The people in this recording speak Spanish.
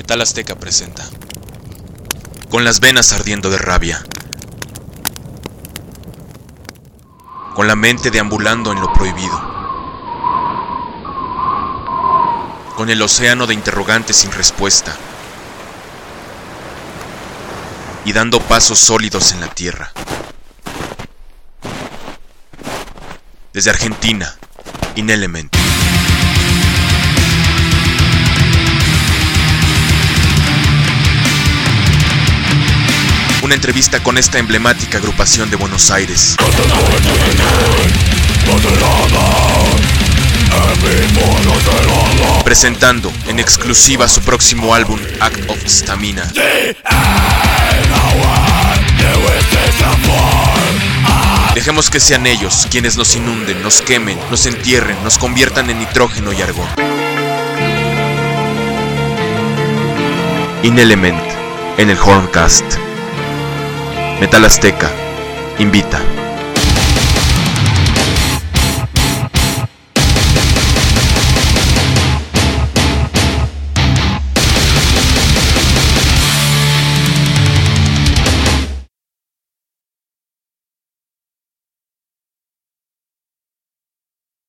Metal Azteca presenta. Con las venas ardiendo de rabia, con la mente deambulando en lo prohibido, con el océano de interrogantes sin respuesta, y dando pasos sólidos en la tierra. Desde Argentina, Inelement. Una entrevista con esta emblemática agrupación de Buenos Aires. Presentando en exclusiva su próximo álbum, Act of Stamina. Dejemos que sean ellos quienes nos inunden, nos quemen, nos entierren, nos conviertan en nitrógeno y argón. Inelement en el Horncast. Metal Azteca invita.